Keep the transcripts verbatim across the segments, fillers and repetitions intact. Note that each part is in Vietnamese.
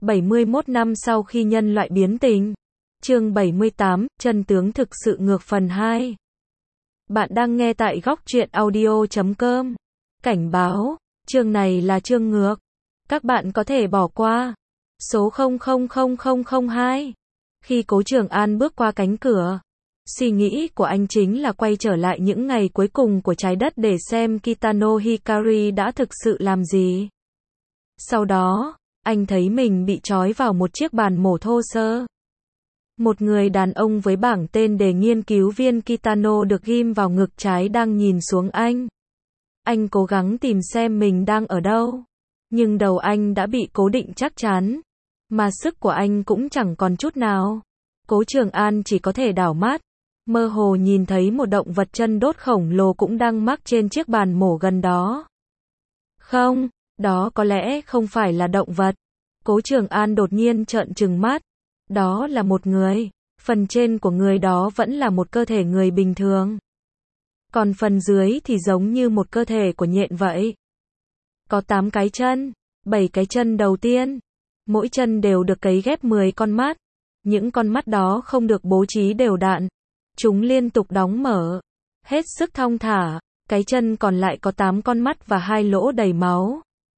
bảy mươi mốt năm sau khi nhân loại biến tình. Chương bảy mươi tám, chân tướng thực sự ngược phần hai. Bạn đang nghe tại góc truyện audio chấm com. Cảnh báo, chương này là chương ngược. Các bạn có thể bỏ qua. Số không không không không không hai. Khi Cố Trường An bước qua cánh cửa, suy nghĩ của anh chính là quay trở lại những ngày cuối cùng của trái đất để xem Kitano Hikari đã thực sự làm gì. Sau đó, anh thấy mình bị trói vào một chiếc bàn mổ thô sơ. Một người đàn ông với bảng tên đề nghiên cứu viên Kitano được ghim vào ngực trái đang nhìn xuống anh. Anh cố gắng tìm xem mình đang ở đâu, nhưng đầu anh đã bị cố định chắc chắn, mà sức của anh cũng chẳng còn chút nào. Cố Trường An chỉ có thể đảo mắt, mơ hồ nhìn thấy một động vật chân đốt khổng lồ cũng đang mắc trên chiếc bàn mổ gần đó. Không, đó có lẽ không phải là động vật. Cố Trường An đột nhiên trợn trừng mắt. Đó là một người. Phần trên của người đó vẫn là một cơ thể người bình thường. Còn phần dưới thì giống như một cơ thể của nhện vậy. Có tám cái chân, bảy cái chân đầu tiên. Mỗi chân đều được cấy ghép mười con mắt. Những con mắt đó không được bố trí đều đặn. Chúng liên tục đóng mở. Hết sức thong thả. Cái chân còn lại có tám con mắt và hai lỗ đầy máu.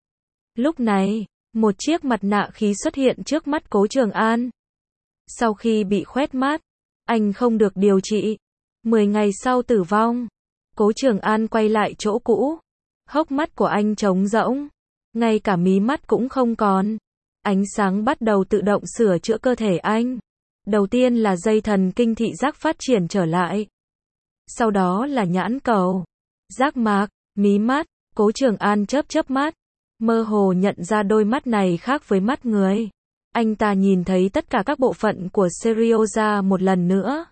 Lúc này, một chiếc mặt nạ khí xuất hiện trước mắt Cố Trường An. Sau khi bị khoét mắt, anh không được điều trị. Mười ngày sau tử vong, Cố Trường An quay lại chỗ cũ. Hốc mắt của anh trống rỗng, ngay cả mí mắt cũng không còn. Ánh sáng bắt đầu tự động sửa chữa cơ thể anh. Đầu tiên là dây thần kinh thị giác phát triển trở lại. Sau đó là nhãn cầu, giác mạc, mí mắt. Cố Trường An chớp chớp mắt, mơ hồ nhận ra đôi mắt này khác với mắt người. Anh ta nhìn thấy tất cả các bộ phận của Serioja một lần nữa.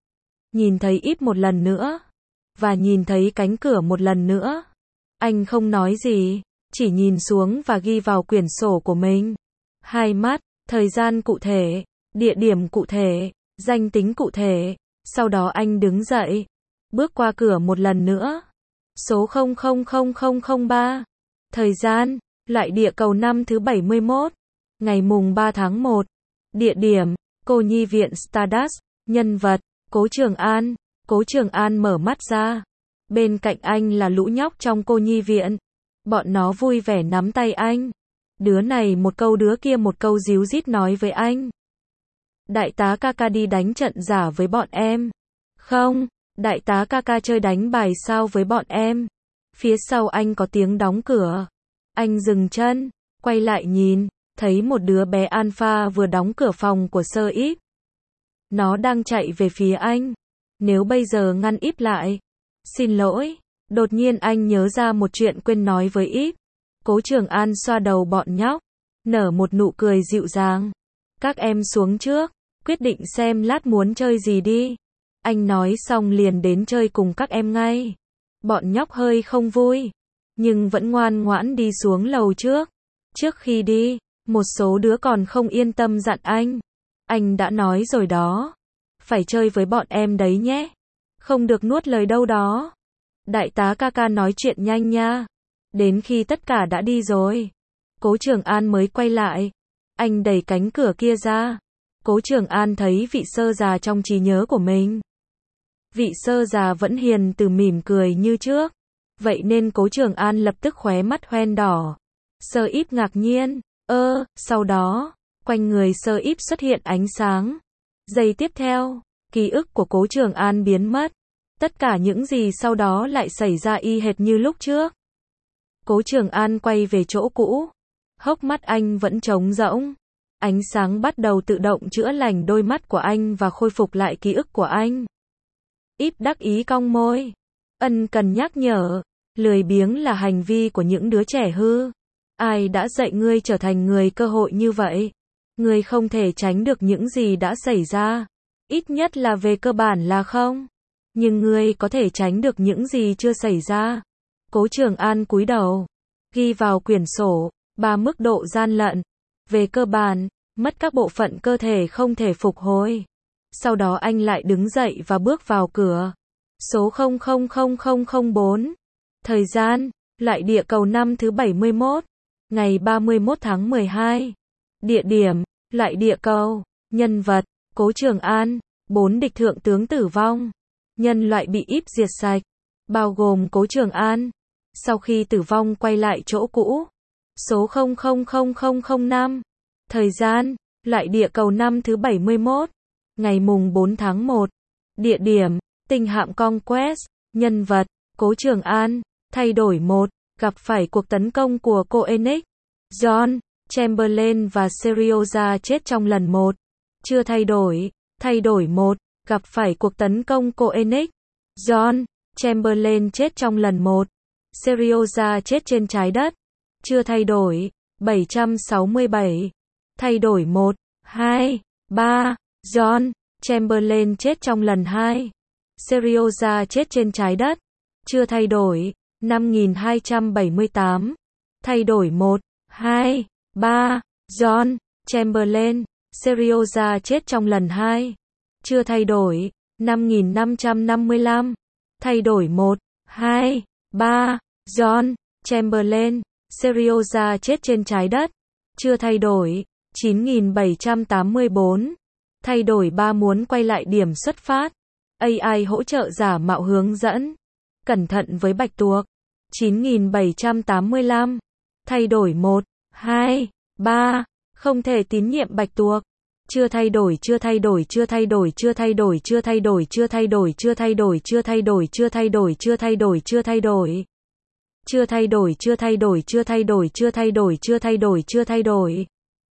Nhìn thấy ít một lần nữa. Và nhìn thấy cánh cửa một lần nữa. Anh không nói gì, chỉ nhìn xuống và ghi vào quyển sổ của mình. Hai mắt, thời gian cụ thể, địa điểm cụ thể, danh tính cụ thể. Sau đó anh đứng dậy, bước qua cửa một lần nữa. Số không không không không không ba. Thời gian, loại địa cầu năm thứ bảy mươi mốt. Ngày mùng ba tháng một. Địa điểm, cô nhi viện Stardust. Nhân vật, Cố Trường An. Cố Trường An mở mắt ra. Bên cạnh anh là lũ nhóc trong cô nhi viện. Bọn nó vui vẻ nắm tay anh. Đứa này một câu đứa kia một câu díu dít nói với anh. Đại tá Kaka đi đánh trận giả với bọn em. Không, đại tá Kaka chơi đánh bài sao với bọn em. Phía sau anh có tiếng đóng cửa. Anh dừng chân, quay lại nhìn, thấy một đứa bé Alpha vừa đóng cửa phòng của Sơ Íp. Nó đang chạy về phía anh. Nếu bây giờ ngăn Íp lại. Xin lỗi. Đột nhiên anh nhớ ra một chuyện quên nói với Íp. Cố Trường An xoa đầu bọn nhóc, nở một nụ cười dịu dàng. Các em xuống trước, quyết định xem lát muốn chơi gì đi. Anh nói xong liền đến chơi cùng các em ngay. Bọn nhóc hơi không vui, nhưng vẫn ngoan ngoãn đi xuống lầu trước. Trước khi đi, một số đứa còn không yên tâm dặn anh. Anh đã nói rồi đó. Phải chơi với bọn em đấy nhé. Không được nuốt lời đâu đó. Đại tá Kaka nói chuyện nhanh nha. Đến khi tất cả đã đi rồi, Cố Trường An mới quay lại. Anh đẩy cánh cửa kia ra. Cố Trường An thấy vị sơ già trong trí nhớ của mình. Vị sơ già vẫn hiền từ mỉm cười như trước. Vậy nên Cố Trường An lập tức khóe mắt hoen đỏ. Sơ Íp ngạc nhiên. Ơ, sau đó, quanh người Sơ Íp xuất hiện ánh sáng. Giây tiếp theo, ký ức của Cố Trường An biến mất. Tất cả những gì sau đó lại xảy ra y hệt như lúc trước. Cố Trường An quay về chỗ cũ. Hốc mắt anh vẫn trống rỗng. Ánh sáng bắt đầu tự động chữa lành đôi mắt của anh và khôi phục lại ký ức của anh. Íp đắc ý cong môi. Ân cần nhắc nhở. Lười biếng là hành vi của những đứa trẻ hư. Ai đã dạy ngươi trở thành người cơ hội như vậy? Ngươi không thể tránh được những gì đã xảy ra. Ít nhất là về cơ bản là không. Nhưng ngươi có thể tránh được những gì chưa xảy ra. Cố Trường An cúi đầu, ghi vào quyển sổ, ba mức độ gian lận. Về cơ bản, mất các bộ phận cơ thể không thể phục hồi. Sau đó anh lại đứng dậy và bước vào cửa. Số không không không không không bốn. Thời gian, lại địa cầu năm thứ bảy mươi mốt. Ngày ba mươi mốt tháng mười hai. Địa điểm, loại địa cầu. Nhân vật, Cố Trường An. Bốn địch thượng tướng tử vong. Nhân loại bị íp diệt sạch. Bao gồm Cố Trường An. Sau khi tử vong quay lại chỗ cũ. Số không không không không không năm. Thời gian, loại địa cầu năm thứ bảy mươi mốt. Ngày mùng bốn tháng một. Địa điểm, tinh hạm Conquest. Nhân vật, Cố Trường An. Thay đổi một. Gặp phải cuộc tấn công của Koenig. John, Chamberlain và Serioza chết trong lần một. Chưa thay đổi. Thay đổi một. Gặp phải cuộc tấn công Koenig. John, Chamberlain chết trong lần một. Serioza chết trên trái đất. Chưa thay đổi. bảy trăm sáu mươi bảy. Thay đổi một, hai, ba. John, Chamberlain chết trong lần hai. Serioza chết trên trái đất. Chưa thay đổi. năm nghìn hai trăm bảy mươi tám. Thay đổi một, hai, ba. John, Chamberlain, Serioza chết trong lần hai. Chưa thay đổi. năm nghìn năm trăm năm mươi lăm. Thay đổi một, hai, ba. John, Chamberlain, Serioza chết trên trái đất. Chưa thay đổi. chín nghìn bảy trăm tám mươi bốn. Thay đổi ba muốn quay lại điểm xuất phát. a i hỗ trợ giả mạo hướng dẫn. Cẩn thận với bạch tuộc. chín nghìn bảy trăm tám mươi lăm. Thay đổi một, hai, ba. Không thể tín nhiệm bạch tuộc. Chưa thay đổi, chưa thay đổi, chưa thay đổi, chưa thay đổi, chưa thay đổi, chưa thay đổi, chưa thay đổi, chưa thay đổi, chưa thay đổi, chưa thay đổi, chưa thay đổi. Chưa thay đổi, chưa thay đổi, chưa thay đổi, chưa thay đổi, chưa thay đổi, chưa thay đổi.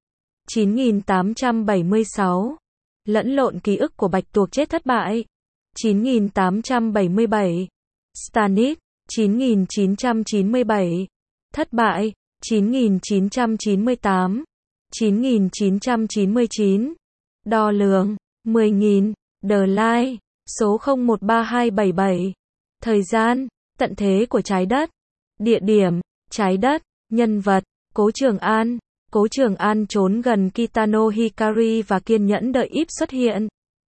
chín nghìn tám trăm bảy mươi sáu. Lẫn lộn ký ức của bạch tuộc chết thất bại. chín nghìn tám trăm bảy mươi bảy. Stanis. chín nghìn chín trăm chín mươi bảy. Thất bại. chín nghìn chín trăm chín mươi tám. chín nghìn chín trăm chín mươi chín. Đo lường. mười nghìn. The Line. Số không một ba hai bảy bảy. Thời gian. Tận thế của trái đất. Địa điểm. Trái đất. Nhân vật. Cố Trường An. Cố Trường An trốn gần Kitano Hikari và kiên nhẫn đợi íp xuất hiện.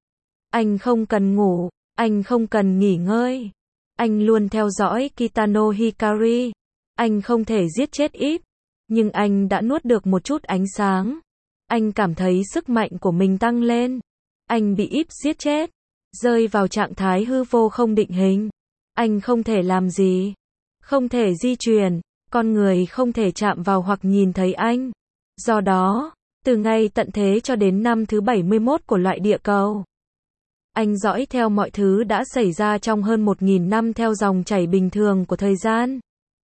Anh không cần ngủ. Anh không cần nghỉ ngơi. Anh luôn theo dõi Kitano Hikari. Anh không thể giết chết íp. Nhưng anh đã nuốt được một chút ánh sáng. Anh cảm thấy sức mạnh của mình tăng lên. Anh bị íp giết chết. Rơi vào trạng thái hư vô không định hình. Anh không thể làm gì. Không thể di chuyển. Con người không thể chạm vào hoặc nhìn thấy anh. Do đó, từ ngày tận thế cho đến năm thứ bảy mươi mốt của loại địa cầu, anh dõi theo mọi thứ đã xảy ra trong hơn một nghìn năm theo dòng chảy bình thường của thời gian.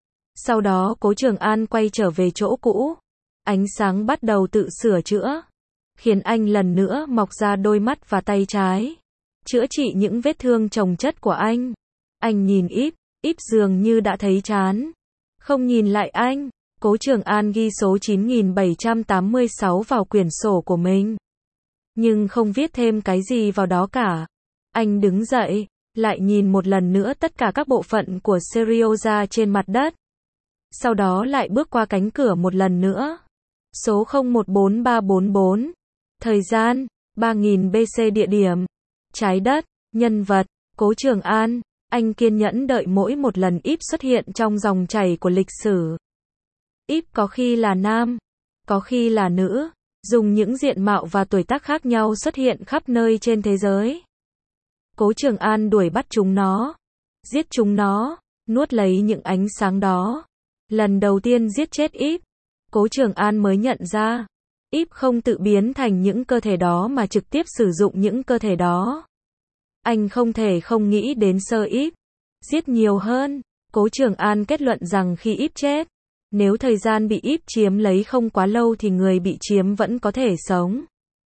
Sau đó Cố Trường An quay trở về chỗ cũ. Ánh sáng bắt đầu tự sửa chữa, khiến anh lần nữa mọc ra đôi mắt và tay trái. Chữa trị những vết thương chồng chất của anh. Anh nhìn íp, íp dường như đã thấy chán. Không nhìn lại anh. Cố Trường An ghi số chín nghìn bảy trăm tám mươi sáu vào quyển sổ của mình. Nhưng không viết thêm cái gì vào đó cả. Anh đứng dậy, lại nhìn một lần nữa tất cả các bộ phận của Serioza trên mặt đất. Sau đó lại bước qua cánh cửa một lần nữa. Số không một bốn ba bốn bốn. Thời gian, ba nghìn B C. Địa điểm, trái đất. Nhân vật, Cố Trường An. Anh kiên nhẫn đợi mỗi một lần íp xuất hiện trong dòng chảy của lịch sử. Íp có khi là nam, có khi là nữ, dùng những diện mạo và tuổi tác khác nhau xuất hiện khắp nơi trên thế giới. Cố Trường An đuổi bắt chúng nó, giết chúng nó, nuốt lấy những ánh sáng đó. Lần đầu tiên giết chết íp, Cố Trường An mới nhận ra, íp không tự biến thành những cơ thể đó mà trực tiếp sử dụng những cơ thể đó. Anh không thể không nghĩ đến sơ íp, giết nhiều hơn. Cố Trường An kết luận rằng khi íp chết, nếu thời gian bị íp chiếm lấy không quá lâu thì người bị chiếm vẫn có thể sống.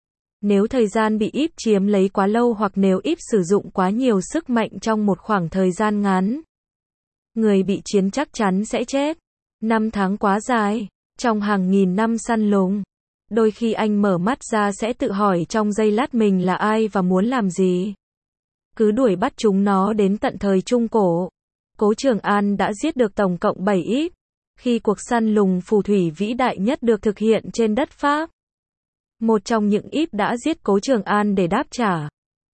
Nếu thời gian bị íp chiếm lấy quá lâu hoặc nếu íp sử dụng quá nhiều sức mạnh trong một khoảng thời gian ngắn, người bị chiếm chắc chắn sẽ chết. Năm tháng quá dài, trong hàng nghìn năm săn lùng, đôi khi anh mở mắt ra sẽ tự hỏi trong giây lát mình là ai và muốn làm gì. Cứ đuổi bắt chúng nó đến tận thời Trung Cổ. Cố Trường An đã giết được tổng cộng bảy íp. Khi cuộc săn lùng phù thủy vĩ đại nhất được thực hiện trên đất Pháp, một trong những íp đã giết Cố Trường An để đáp trả.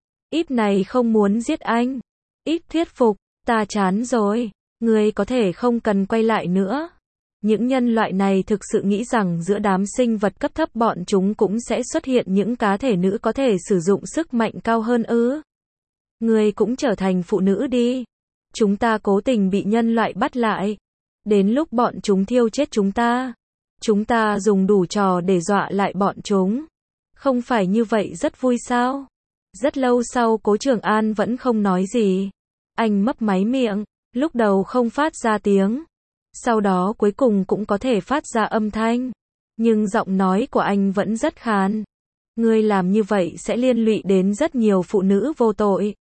Íp này không muốn giết anh. Íp thuyết phục, ta chán rồi, người có thể không cần quay lại nữa. Những nhân loại này thực sự nghĩ rằng giữa đám sinh vật cấp thấp bọn chúng cũng sẽ xuất hiện những cá thể nữ có thể sử dụng sức mạnh cao hơn ư? Ngươi cũng trở thành phụ nữ đi. Chúng ta cố tình bị nhân loại bắt lại. Đến lúc bọn chúng thiêu chết chúng ta. Chúng ta dùng đủ trò để dọa lại bọn chúng. Không phải như vậy rất vui sao? Rất lâu sau Cố Trường An vẫn không nói gì. Anh mấp máy miệng, lúc đầu không phát ra tiếng. Sau đó cuối cùng cũng có thể phát ra âm thanh. Nhưng giọng nói của anh vẫn rất khàn. Ngươi làm như vậy sẽ liên lụy đến rất nhiều phụ nữ vô tội.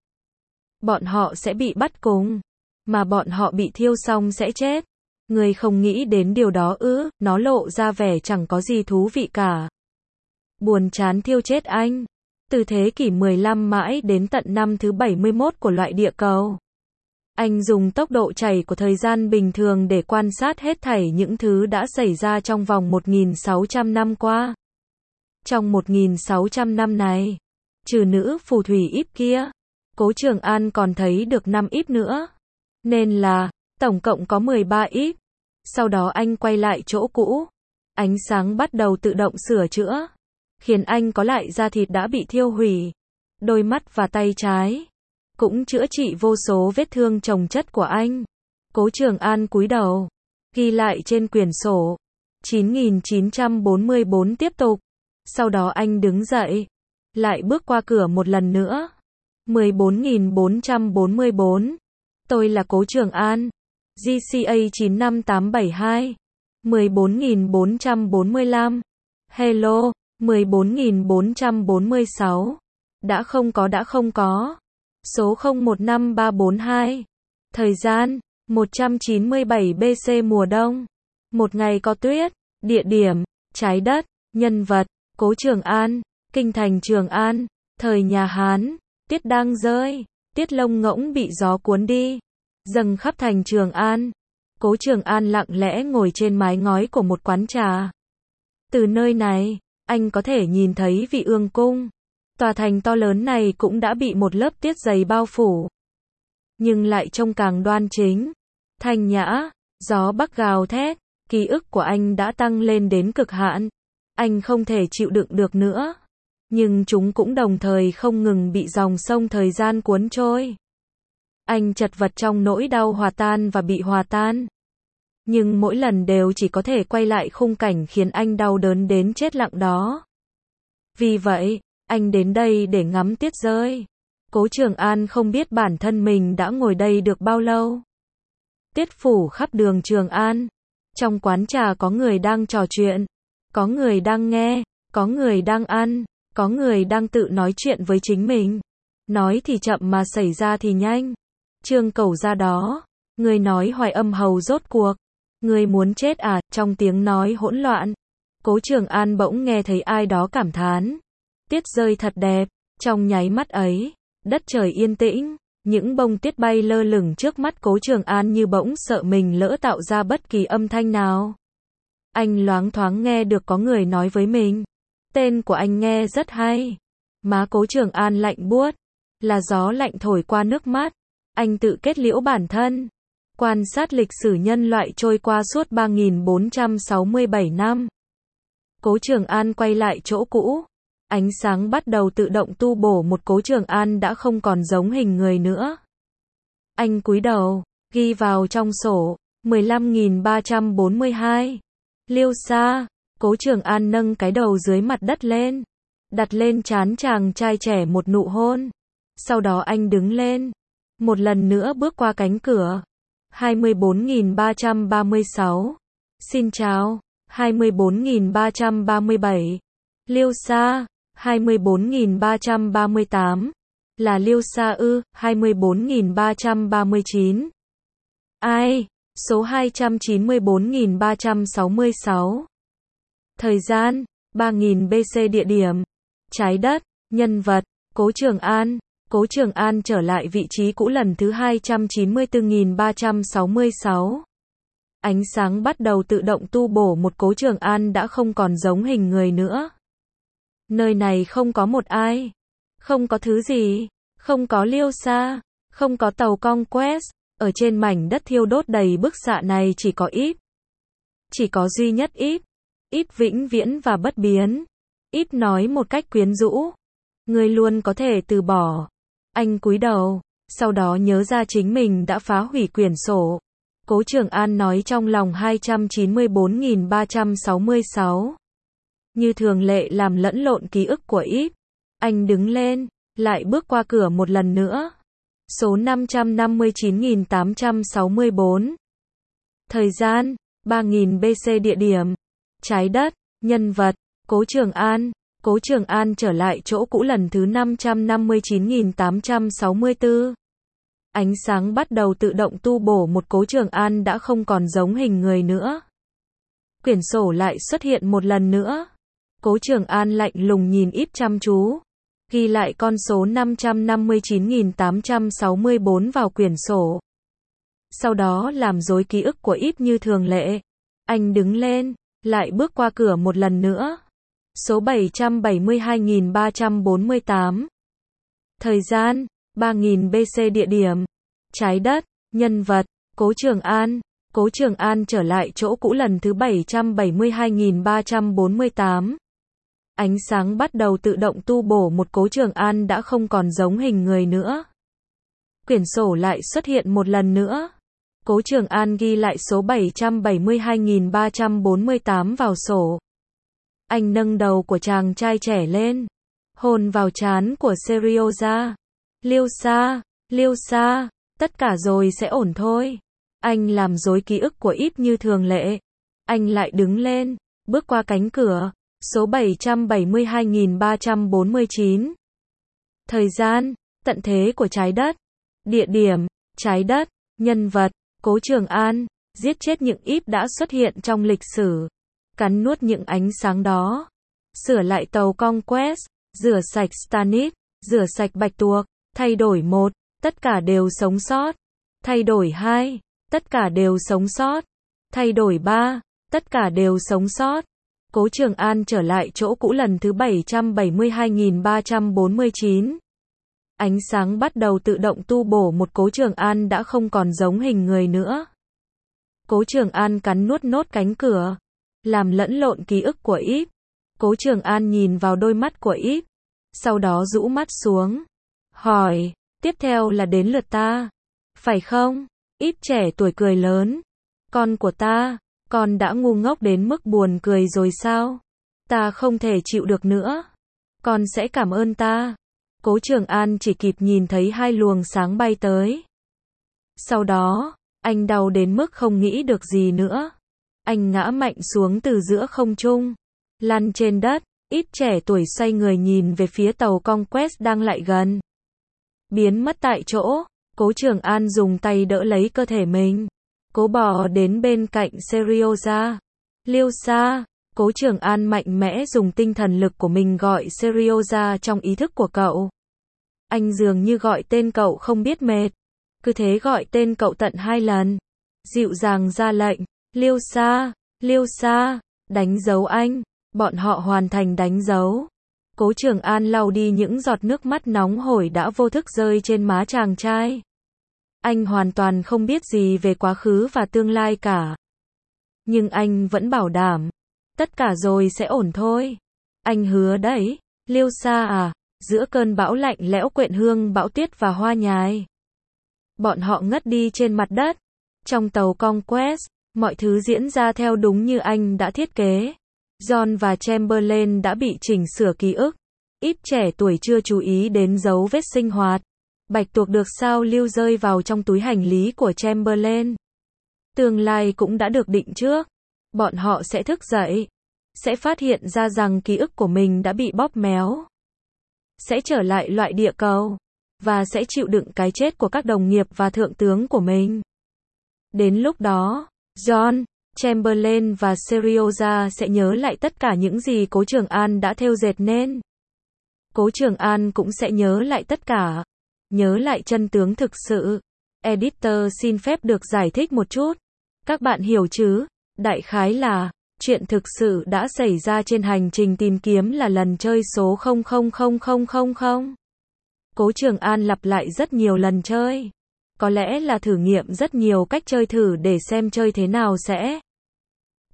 Bọn họ sẽ bị bắt cùng. Mà bọn họ bị thiêu xong sẽ chết. Ngươi không nghĩ đến điều đó ư? Nó lộ ra vẻ chẳng có gì thú vị cả. Buồn chán thiêu chết anh. Từ thế kỷ mười lăm mãi đến tận năm thứ bảy mươi mốt của loại địa cầu. Anh dùng tốc độ chảy của thời gian bình thường để quan sát hết thảy những thứ đã xảy ra trong vòng một nghìn sáu trăm năm qua. Trong một nghìn sáu trăm năm này, trừ nữ phù thủy íp kia, Cố Trường An còn thấy được năm íp nữa. Nên là, tổng cộng có mười ba íp. Sau đó anh quay lại chỗ cũ. Ánh sáng bắt đầu tự động sửa chữa. Khiến anh có lại da thịt đã bị thiêu hủy. Đôi mắt và tay trái. Cũng chữa trị vô số vết thương chồng chất của anh. Cố Trường An cúi đầu. Ghi lại trên quyển sổ. chín nghìn chín trăm bốn mươi bốn tiếp tục. Sau đó anh đứng dậy. Lại bước qua cửa một lần nữa. mười bốn nghìn bốn trăm bốn mươi bốn. Tôi là Cố Trường An. G C A chín năm tám bảy hai. mười bốn nghìn bốn trăm bốn mươi lăm. Hello. mười bốn nghìn bốn trăm bốn mươi sáu. Đã không có đã không có. Số không một năm ba bốn hai. Thời gian, một trăm chín mươi bảy B C mùa đông. Một ngày có tuyết. Địa điểm, trái đất. Nhân vật, Cố Trường An. Kinh thành Trường An. Thời nhà Hán. Tiết đang rơi. Tiết lông ngỗng bị gió cuốn đi. Dâng khắp thành Trường An. Cố Trường An lặng lẽ ngồi trên mái ngói của một quán trà. Từ nơi này, anh có thể nhìn thấy Vị Ương Cung. Tòa thành to lớn này cũng đã bị một lớp tiết dày bao phủ. Nhưng lại trông càng đoan chính. Thanh nhã, gió bắc gào thét, ký ức của anh đã tăng lên đến cực hạn. Anh không thể chịu đựng được nữa. Nhưng chúng cũng đồng thời không ngừng bị dòng sông thời gian cuốn trôi. Anh chật vật trong nỗi đau hòa tan và bị hòa tan. Nhưng mỗi lần đều chỉ có thể quay lại khung cảnh khiến anh đau đớn đến chết lặng đó. Vì vậy, anh đến đây để ngắm tiết rơi. Cố Trường An không biết bản thân mình đã ngồi đây được bao lâu. Tiết phủ khắp đường Trường An. Trong quán trà có người đang trò chuyện. Có người đang nghe. Có người đang ăn. Có người đang tự nói chuyện với chính mình. Nói thì chậm mà xảy ra thì nhanh. Trương Cẩu ra đó. Người nói Hoài Âm Hầu rốt cuộc. Người muốn chết à? Trong tiếng nói hỗn loạn. Cố Trường An bỗng nghe thấy ai đó cảm thán. Tiết rơi thật đẹp. Trong nháy mắt ấy, đất trời yên tĩnh. Những bông tiết bay lơ lửng trước mắt Cố Trường An như bỗng sợ mình lỡ tạo ra bất kỳ âm thanh nào. Anh loáng thoáng nghe được có người nói với mình. Tên của anh nghe rất hay. Má Cố Trường An lạnh buốt. Là gió lạnh thổi qua nước mắt. Anh tự kết liễu bản thân. Quan sát lịch sử nhân loại trôi qua suốt ba nghìn bốn trăm sáu mươi bảy năm. Cố Trường An quay lại chỗ cũ. Ánh sáng bắt đầu tự động tu bổ một Cố Trường An đã không còn giống hình người nữa. Anh cúi đầu, ghi vào trong sổ, mười lăm nghìn ba trăm bốn mươi hai. Liêu Sa. Cố Trường An nâng cái đầu dưới mặt đất lên. Đặt lên trán chàng trai trẻ một nụ hôn. Sau đó anh đứng lên. Một lần nữa bước qua cánh cửa. hai mươi bốn nghìn ba trăm ba mươi sáu. Xin chào. hai mươi bốn nghìn ba trăm ba mươi bảy. Liêu Sa. hai mươi bốn nghìn ba trăm ba mươi tám. Là Liêu Sa ư? hai mươi bốn nghìn ba trăm ba mươi chín. Ai? Số hai trăm chín mươi bốn nghìn ba trăm sáu mươi sáu. Thời gian, ba nghìn B C. Địa điểm, trái đất. Nhân vật, Cố Trường An. Cố Trường An trở lại vị trí cũ lần thứ hai trăm chín mươi tư nghìn ba trăm sáu mươi sáu. Ánh sáng bắt đầu tự động tu bổ một Cố Trường An đã không còn giống hình người nữa. Nơi này không có một ai. Không có thứ gì. Không có Liêu Sa. Không có tàu Conquest. Ở trên mảnh đất thiêu đốt đầy bức xạ này chỉ có ít. Chỉ có duy nhất Íp. Íp vĩnh viễn và bất biến. Íp nói một cách quyến rũ. Ngươi luôn có thể từ bỏ. Anh cúi đầu, sau đó nhớ ra chính mình đã phá hủy quyển sổ. Cố Trường An nói trong lòng hai trăm chín mươi bốn nghìn ba trăm sáu mươi sáu. Như thường lệ làm lẫn lộn ký ức của Íp. Anh đứng lên, lại bước qua cửa một lần nữa. Số năm trăm năm mươi chín nghìn tám trăm sáu mươi bốn. Thời gian, ba nghìn B C. Địa điểm, trái đất. Nhân vật, Cố Trường An. Cố Trường An trở lại chỗ cũ lần thứ năm trăm năm mươi chín nghìn tám trăm sáu mươi tư. Ánh sáng bắt đầu tự động tu bổ một Cố Trường An đã không còn giống hình người nữa. Quyển sổ lại xuất hiện một lần nữa. Cố Trường An lạnh lùng nhìn Íp chăm chú. Ghi lại con số năm trăm năm mươi chín nghìn tám trăm sáu mươi bốn vào quyển sổ. Sau đó làm rối ký ức của Íp như thường lệ. Anh đứng lên, lại bước qua cửa một lần nữa. Số bảy trăm bảy mươi hai nghìn ba trăm bốn mươi tám. Thời gian, ba nghìn B C. Địa điểm, trái đất. Nhân vật, Cố Trường An. Cố Trường An trở lại chỗ cũ lần thứ bảy trăm bảy mươi hai nghìn ba trăm bốn mươi tám. Ánh sáng bắt đầu tự động tu bổ một Cố Trường An đã không còn giống hình người nữa. Quyển sổ lại xuất hiện một lần nữa. Cố Trường An ghi lại số bảy trăm bảy mươi hai nghìn ba trăm bốn mươi tám vào sổ. Anh nâng đầu của chàng trai trẻ lên, hôn vào trán của Serioza. Liêu Sa, Liêu Sa, tất cả rồi sẽ ổn thôi. Anh làm rối ký ức của Íp như thường lệ. Anh lại đứng lên, bước qua cánh cửa. Số bảy trăm bảy mươi hai nghìn ba trăm bốn mươi chín. Thời gian, tận thế của trái đất. Địa điểm, trái đất. Nhân vật, Cố Trường An. Giết chết những Íp đã xuất hiện trong lịch sử. Cắn nuốt những ánh sáng đó. Sửa lại tàu Conquest. Rửa sạch Stannis. Rửa sạch Bạch Tuộc. Thay đổi một. Tất cả đều sống sót. Thay đổi hai. Tất cả đều sống sót. Thay đổi ba. Tất cả đều sống sót. Cố Trường An trở lại chỗ cũ lần thứ bảy trăm bảy mươi hai nghìn ba trăm bốn mươi chín. Ánh sáng bắt đầu tự động tu bổ một Cố Trường An đã không còn giống hình người nữa. Cố Trường An cắn nuốt nốt cánh cửa, làm lẫn lộn ký ức của Íp. Cố Trường An nhìn vào đôi mắt của Íp, sau đó rũ mắt xuống, hỏi, tiếp theo là đến lượt ta, phải không? Íp trẻ tuổi cười lớn, con của ta, con đã ngu ngốc đến mức buồn cười rồi sao? Ta không thể chịu được nữa. Con sẽ cảm ơn ta. Cố Trường An chỉ kịp nhìn thấy hai luồng sáng bay tới. Sau đó, anh đau đến mức không nghĩ được gì nữa. Anh ngã mạnh xuống từ giữa không trung, lăn trên đất. Íp trẻ tuổi xoay người nhìn về phía tàu Conquest đang lại gần. Biến mất tại chỗ, Cố Trường An dùng tay đỡ lấy cơ thể mình. Cố bò đến bên cạnh Serioza. Liêu Sa. Cố Trường An mạnh mẽ dùng tinh thần lực của mình gọi Serioza trong ý thức của cậu. Anh dường như gọi tên cậu không biết mệt. Cứ thế gọi tên cậu tận hai lần. Dịu dàng ra lệnh. Liêu Sa, Liêu Sa, đánh dấu anh. Bọn họ hoàn thành đánh dấu. Cố Trường An lau đi những giọt nước mắt nóng hổi đã vô thức rơi trên má chàng trai. Anh hoàn toàn không biết gì về quá khứ và tương lai cả. Nhưng anh vẫn bảo đảm. Tất cả rồi sẽ ổn thôi. Anh hứa đấy. Liêu Sa à, giữa cơn bão lạnh lẽo quyện hương bão tuyết và hoa nhài. Bọn họ ngất đi trên mặt đất. Trong tàu Conquest, mọi thứ diễn ra theo đúng như anh đã thiết kế. Jon và Chamberlain đã bị chỉnh sửa ký ức. Íp trẻ tuổi chưa chú ý đến dấu vết sinh hoạt. Bạch tuộc được sao lưu rơi vào trong túi hành lý của Chamberlain. Tương lai cũng đã được định trước. Bọn họ sẽ thức dậy. Sẽ phát hiện ra rằng ký ức của mình đã bị bóp méo. Sẽ trở lại loại địa cầu. Và sẽ chịu đựng cái chết của các đồng nghiệp và thượng tướng của mình. Đến lúc đó, Jon, Chamberlain và Serioza sẽ nhớ lại tất cả những gì Cố Trường An đã thêu dệt nên. Cố Trường An cũng sẽ nhớ lại tất cả. Nhớ lại chân tướng thực sự. Editor xin phép được giải thích một chút. Các bạn hiểu chứ? Đại khái là, chuyện thực sự đã xảy ra trên hành trình tìm kiếm là lần chơi số không không không không không không. Cố Trường An lặp lại rất nhiều lần chơi. Có lẽ là thử nghiệm rất nhiều cách chơi thử để xem chơi thế nào sẽ.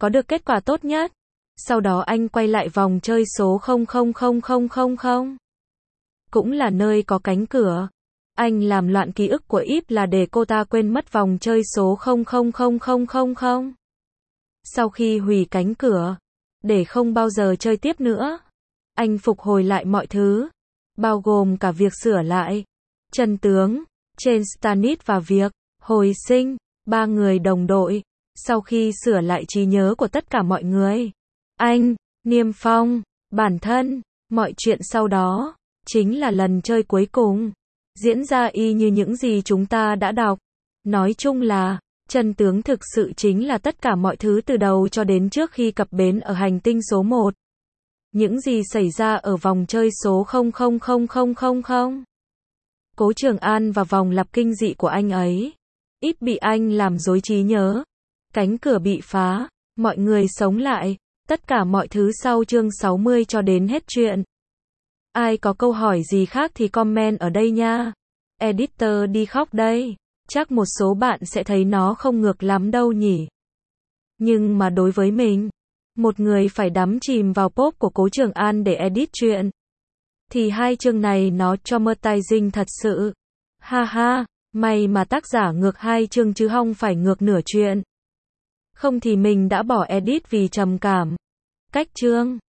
có được kết quả tốt nhất. Sau đó anh quay lại vòng chơi số không không không không không không. Cũng là nơi có cánh cửa. Anh làm loạn ký ức của Íp là để cô ta quên mất vòng chơi số không không không không không không. Sau khi hủy cánh cửa, để không bao giờ chơi tiếp nữa, anh phục hồi lại mọi thứ, bao gồm cả việc sửa lại chân tướng trên Stannis và việc hồi sinh ba người đồng đội. Sau khi sửa lại trí nhớ của tất cả mọi người, anh, Niêm Phong, bản thân, mọi chuyện sau đó, chính là lần chơi cuối cùng, diễn ra y như những gì chúng ta đã đọc. Nói chung là, chân tướng thực sự chính là tất cả mọi thứ từ đầu cho đến trước khi cập bến ở hành tinh số một. Những gì xảy ra ở vòng chơi số không không không không không không. Cố Trường An và vòng lặp kinh dị của anh ấy. Íp bị anh làm rối trí nhớ. Cánh cửa bị phá, mọi người sống lại, tất cả mọi thứ sau chương sáu mươi cho đến hết chuyện. Ai có câu hỏi gì khác thì comment ở đây nha. Editor đi khóc đây. Chắc một số bạn sẽ thấy nó không ngược lắm đâu nhỉ. Nhưng mà đối với mình, một người phải đắm chìm vào pop của Cố Trường An để edit chuyện, thì hai chương này nó traumatizing thật sự. Ha ha, may mà tác giả ngược hai chương chứ không phải ngược nửa chuyện. Không thì mình đã bỏ edit vì trầm cảm. Cách chương